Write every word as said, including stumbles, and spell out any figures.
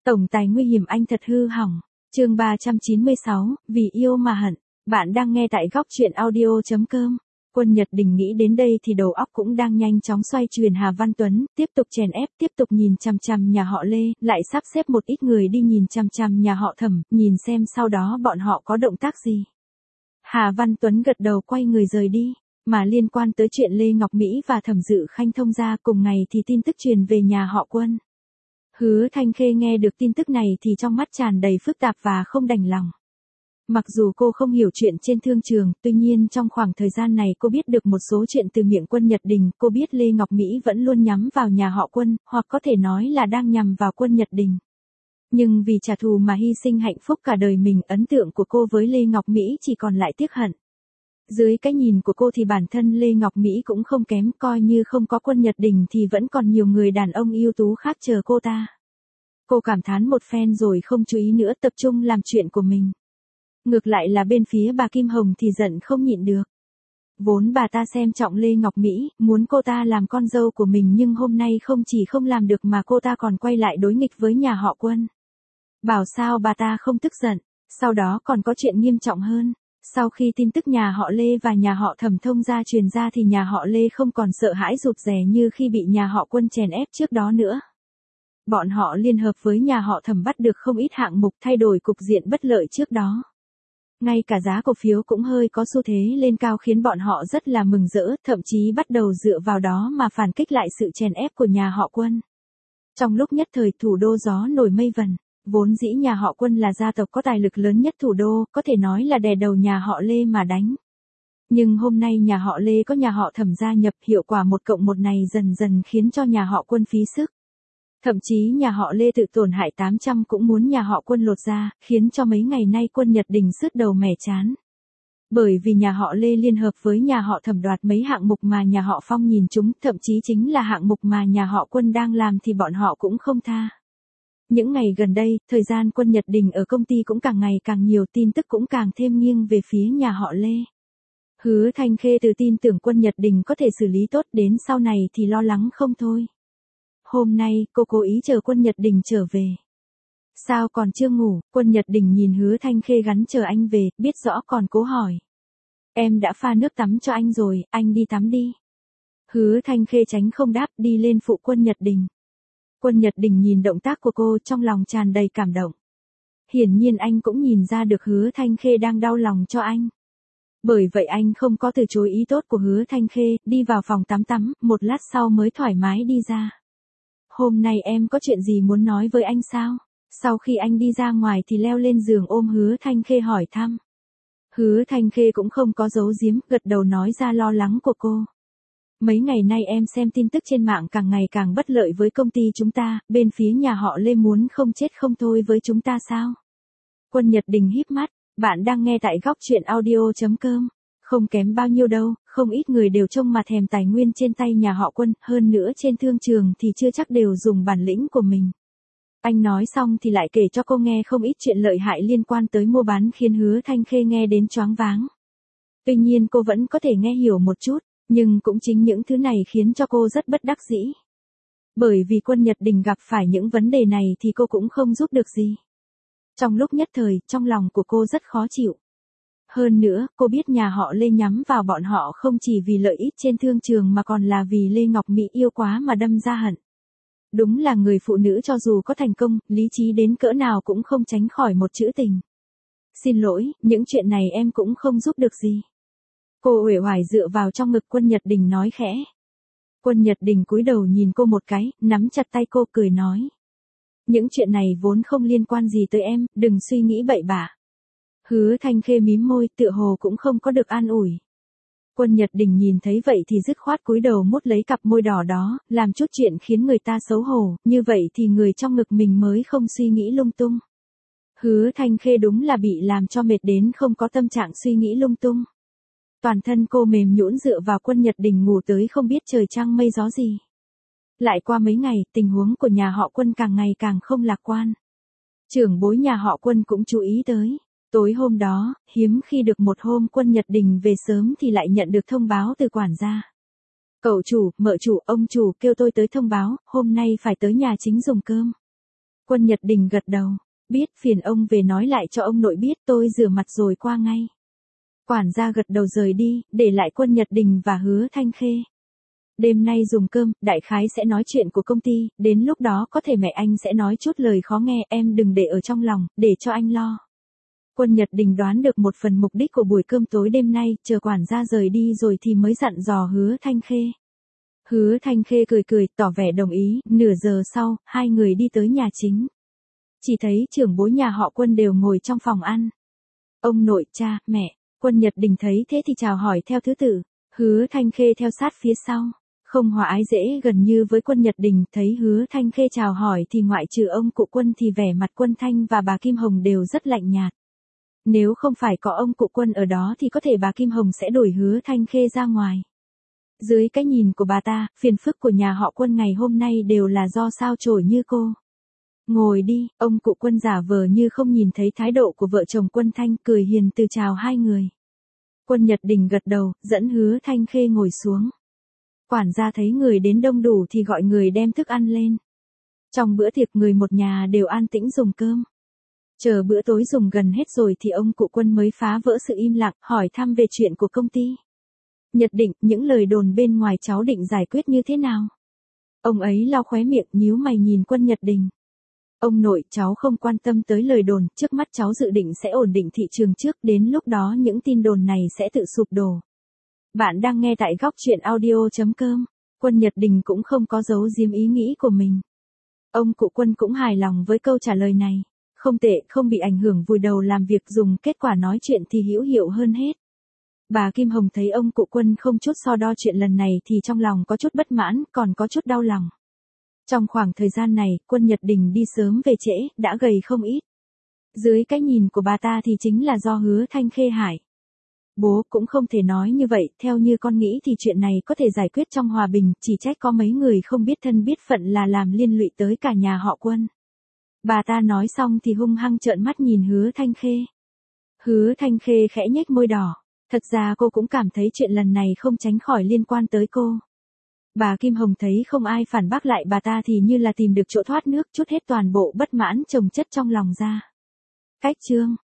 Tổng tài nguy hiểm anh thật hư hỏng. Chương ba trăm chín mươi sáu, vì yêu mà hận. Bạn đang nghe tại góc truyện audio chấm com. Quân Nhật Đình nghĩ đến đây thì đầu óc cũng đang nhanh chóng xoay chuyển. Hà Văn Tuấn tiếp tục chèn ép, tiếp tục nhìn chằm chằm nhà họ Lê, lại sắp xếp một ít người đi nhìn chằm chằm nhà họ Thẩm, nhìn xem sau đó bọn họ có động tác gì. Hà Văn Tuấn gật đầu quay người rời đi. Mà liên quan tới chuyện Lê Ngọc Mỹ và Thẩm Dự Khanh thông gia cùng ngày thì tin tức truyền về nhà họ Quân. Hứa Thanh Khê nghe được tin tức này thì trong mắt tràn đầy phức tạp và không đành lòng. Mặc dù cô không hiểu chuyện trên thương trường, tuy nhiên trong khoảng thời gian này cô biết được một số chuyện từ miệng Quân Nhật Đình, cô biết Lê Ngọc Mỹ vẫn luôn nhắm vào nhà họ Quân, hoặc có thể nói là đang nhằm vào Quân Nhật Đình. Nhưng vì trả thù mà hy sinh hạnh phúc cả đời mình, ấn tượng của cô với Lê Ngọc Mỹ chỉ còn lại tiếc hận. Dưới cái nhìn của cô thì bản thân Lê Ngọc Mỹ cũng không kém, coi như không có Quân Nhật Đình thì vẫn còn nhiều người đàn ông ưu tú khác chờ cô ta. Cô cảm thán một phen rồi không chú ý nữa, tập trung làm chuyện của mình. Ngược lại là bên phía bà Kim Hồng thì giận không nhịn được. Vốn bà ta xem trọng Lê Ngọc Mỹ, muốn cô ta làm con dâu của mình, nhưng hôm nay không chỉ không làm được mà cô ta còn quay lại đối nghịch với nhà họ Quân. Bảo sao bà ta không tức giận, sau đó còn có chuyện nghiêm trọng hơn. Sau khi tin tức nhà họ Lê và nhà họ Thẩm thông gia truyền ra thì nhà họ Lê không còn sợ hãi rụt rè như khi bị nhà họ Quân chèn ép trước đó nữa. Bọn họ liên hợp với nhà họ Thẩm bắt được không ít hạng mục, thay đổi cục diện bất lợi trước đó. Ngay cả giá cổ phiếu cũng hơi có xu thế lên cao khiến bọn họ rất là mừng rỡ, thậm chí bắt đầu dựa vào đó mà phản kích lại sự chèn ép của nhà họ Quân. Trong lúc nhất thời thủ đô gió nổi mây vần, vốn dĩ nhà họ Quân là gia tộc có tài lực lớn nhất thủ đô, có thể nói là đè đầu nhà họ Lê mà đánh. Nhưng hôm nay nhà họ Lê có nhà họ Thẩm gia nhập, hiệu quả một cộng một này dần dần khiến cho nhà họ Quân phí sức. Thậm chí nhà họ Lê tự tổn hại tám trăm cũng muốn nhà họ Quân lột ra, khiến cho mấy ngày nay Quân Nhật Đình sứt đầu mẻ chán. Bởi vì nhà họ Lê liên hợp với nhà họ Thẩm đoạt mấy hạng mục mà nhà họ Phong nhìn chúng, thậm chí chính là hạng mục mà nhà họ Quân đang làm thì bọn họ cũng không tha. Những ngày gần đây, thời gian Quân Nhật Đình ở công ty cũng càng ngày càng nhiều, tin tức cũng càng thêm nghiêng về phía nhà họ Lê. Hứa Thanh Khê từ tin tưởng Quân Nhật Đình có thể xử lý tốt đến sau này thì lo lắng không thôi. Hôm nay, cô cố ý chờ Quân Nhật Đình trở về. Sao còn chưa ngủ? Quân Nhật Đình nhìn Hứa Thanh Khê gắn chờ anh về, biết rõ còn cố hỏi. Em đã pha nước tắm cho anh rồi, anh đi tắm đi. Hứa Thanh Khê tránh không đáp, đi lên phụ Quân Nhật Đình. Quân Nhật Đình nhìn động tác của cô trong lòng tràn đầy cảm động. Hiển nhiên anh cũng nhìn ra được Hứa Thanh Khê đang đau lòng cho anh. Bởi vậy anh không có từ chối ý tốt của Hứa Thanh Khê, đi vào phòng tắm tắm, một lát sau mới thoải mái đi ra. Hôm nay em có chuyện gì muốn nói với anh sao? Sau khi anh đi ra ngoài thì leo lên giường ôm Hứa Thanh Khê hỏi thăm. Hứa Thanh Khê cũng không có giấu giếm, gật đầu nói ra lo lắng của cô. Mấy ngày nay em xem tin tức trên mạng càng ngày càng bất lợi với công ty chúng ta, bên phía nhà họ Lê muốn không chết không thôi với chúng ta sao? Quân Nhật Đình híp mắt, bạn đang nghe tại góc truyện audio chấm com. Không kém bao nhiêu đâu, không ít người đều trông mà thèm tài nguyên trên tay nhà họ Quân, hơn nữa trên thương trường thì chưa chắc đều dùng bản lĩnh của mình. Anh nói xong thì lại kể cho cô nghe không ít chuyện lợi hại liên quan tới mua bán khiến Hứa Thanh Khê nghe đến choáng váng. Tuy nhiên cô vẫn có thể nghe hiểu một chút, nhưng cũng chính những thứ này khiến cho cô rất bất đắc dĩ. Bởi vì Quân Nhật Đình gặp phải những vấn đề này thì cô cũng không giúp được gì. Trong lúc nhất thời, trong lòng của cô rất khó chịu. Hơn nữa, cô biết nhà họ Lê nhắm vào bọn họ không chỉ vì lợi ích trên thương trường mà còn là vì Lê Ngọc Mỹ yêu quá mà đâm ra hận. Đúng là người phụ nữ cho dù có thành công, lý trí đến cỡ nào cũng không tránh khỏi một chữ tình. Xin lỗi, những chuyện này em cũng không giúp được gì. Cô uể oải dựa vào trong ngực Quân Nhật Đình nói khẽ. Quân Nhật Đình cúi đầu nhìn cô một cái, nắm chặt tay cô cười nói. Những chuyện này vốn không liên quan gì tới em, đừng suy nghĩ bậy bạ. Hứa Thanh Khê mím môi, tựa hồ cũng không có được an ủi. Quân Nhật Đình nhìn thấy vậy thì dứt khoát cúi đầu mút lấy cặp môi đỏ đó, làm chút chuyện khiến người ta xấu hổ, như vậy thì người trong ngực mình mới không suy nghĩ lung tung. Hứa Thanh Khê đúng là bị làm cho mệt đến không có tâm trạng suy nghĩ lung tung. Toàn thân cô mềm nhũn dựa vào Quân Nhật Đình ngủ tới không biết trời trăng mây gió gì. Lại qua mấy ngày, tình huống của nhà họ Quân càng ngày càng không lạc quan. Trưởng bối nhà họ Quân cũng chú ý tới. Tối hôm đó, hiếm khi được một hôm Quân Nhật Đình về sớm thì lại nhận được thông báo từ quản gia. Cậu chủ, mợ chủ, ông chủ kêu tôi tới thông báo, hôm nay phải tới nhà chính dùng cơm. Quân Nhật Đình gật đầu. Biết, phiền ông về nói lại cho ông nội biết, tôi rửa mặt rồi qua ngay. Quản gia gật đầu rời đi, để lại Quân Nhật Đình và Hứa Thanh Khê. Đêm nay dùng cơm, đại khái sẽ nói chuyện của công ty, đến lúc đó có thể mẹ anh sẽ nói chút lời khó nghe, em đừng để ở trong lòng, để cho anh lo. Quân Nhật Đình đoán được một phần mục đích của buổi cơm tối đêm nay, chờ quản gia rời đi rồi thì mới dặn dò Hứa Thanh Khê. Hứa Thanh Khê cười cười, tỏ vẻ đồng ý, nửa giờ sau, hai người đi tới nhà chính. Chỉ thấy trưởng bối nhà họ Quân đều ngồi trong phòng ăn. Ông nội, cha, mẹ. Quân Nhật Đình thấy thế thì chào hỏi theo thứ tự. Hứa Thanh Khê theo sát phía sau. Không hòa ái dễ gần như với Quân Nhật Đình, thấy Hứa Thanh Khê chào hỏi thì ngoại trừ ông cụ Quân thì vẻ mặt Quân Thanh và bà Kim Hồng đều rất lạnh nhạt. Nếu không phải có ông cụ Quân ở đó thì có thể bà Kim Hồng sẽ đuổi Hứa Thanh Khê ra ngoài. Dưới cái nhìn của bà ta, phiền phức của nhà họ Quân ngày hôm nay đều là do sao chổi như cô. Ngồi đi, ông cụ Quân giả vờ như không nhìn thấy thái độ của vợ chồng Quân Thanh, cười hiền từ chào hai người. Quân Nhật Đình gật đầu, dẫn Hứa Thanh Khê ngồi xuống. Quản gia thấy người đến đông đủ thì gọi người đem thức ăn lên. Trong bữa tiệc người một nhà đều an tĩnh dùng cơm. Chờ bữa tối dùng gần hết rồi thì ông cụ Quân mới phá vỡ sự im lặng, hỏi thăm về chuyện của công ty. Nhật Định, những lời đồn bên ngoài cháu định giải quyết như thế nào? Ông ấy lau khóe miệng, nhíu mày nhìn Quân Nhật Đình. Ông nội, cháu không quan tâm tới lời đồn, trước mắt cháu dự định sẽ ổn định thị trường trước, đến lúc đó những tin đồn này sẽ tự sụp đổ. Bạn đang nghe tại góc truyện audio chấm com. Quân Nhật Đình cũng không có giấu giếm ý nghĩ của mình. Ông cụ Quân cũng hài lòng với câu trả lời này. Không tệ, không bị ảnh hưởng vùi đầu làm việc, dùng kết quả nói chuyện thì hữu hiệu hơn hết. Bà Kim Hồng thấy ông cụ Quân không chút so đo chuyện lần này thì trong lòng có chút bất mãn, còn có chút đau lòng. Trong khoảng thời gian này, Quân Nhật Đình đi sớm về trễ, đã gầy không ít. Dưới cái nhìn của bà ta thì chính là do Hứa Thanh Khê hại. Bố cũng không thể nói như vậy, theo như con nghĩ thì chuyện này có thể giải quyết trong hòa bình, chỉ trách có mấy người không biết thân biết phận là làm liên lụy tới cả nhà họ Quân. Bà ta nói xong thì hung hăng trợn mắt nhìn Hứa Thanh Khê. Hứa Thanh Khê khẽ nhếch môi đỏ. Thật ra cô cũng cảm thấy chuyện lần này không tránh khỏi liên quan tới cô. Bà Kim Hồng thấy không ai phản bác lại bà ta thì như là tìm được chỗ thoát nước, trút hết toàn bộ bất mãn chồng chất trong lòng ra. Cách chương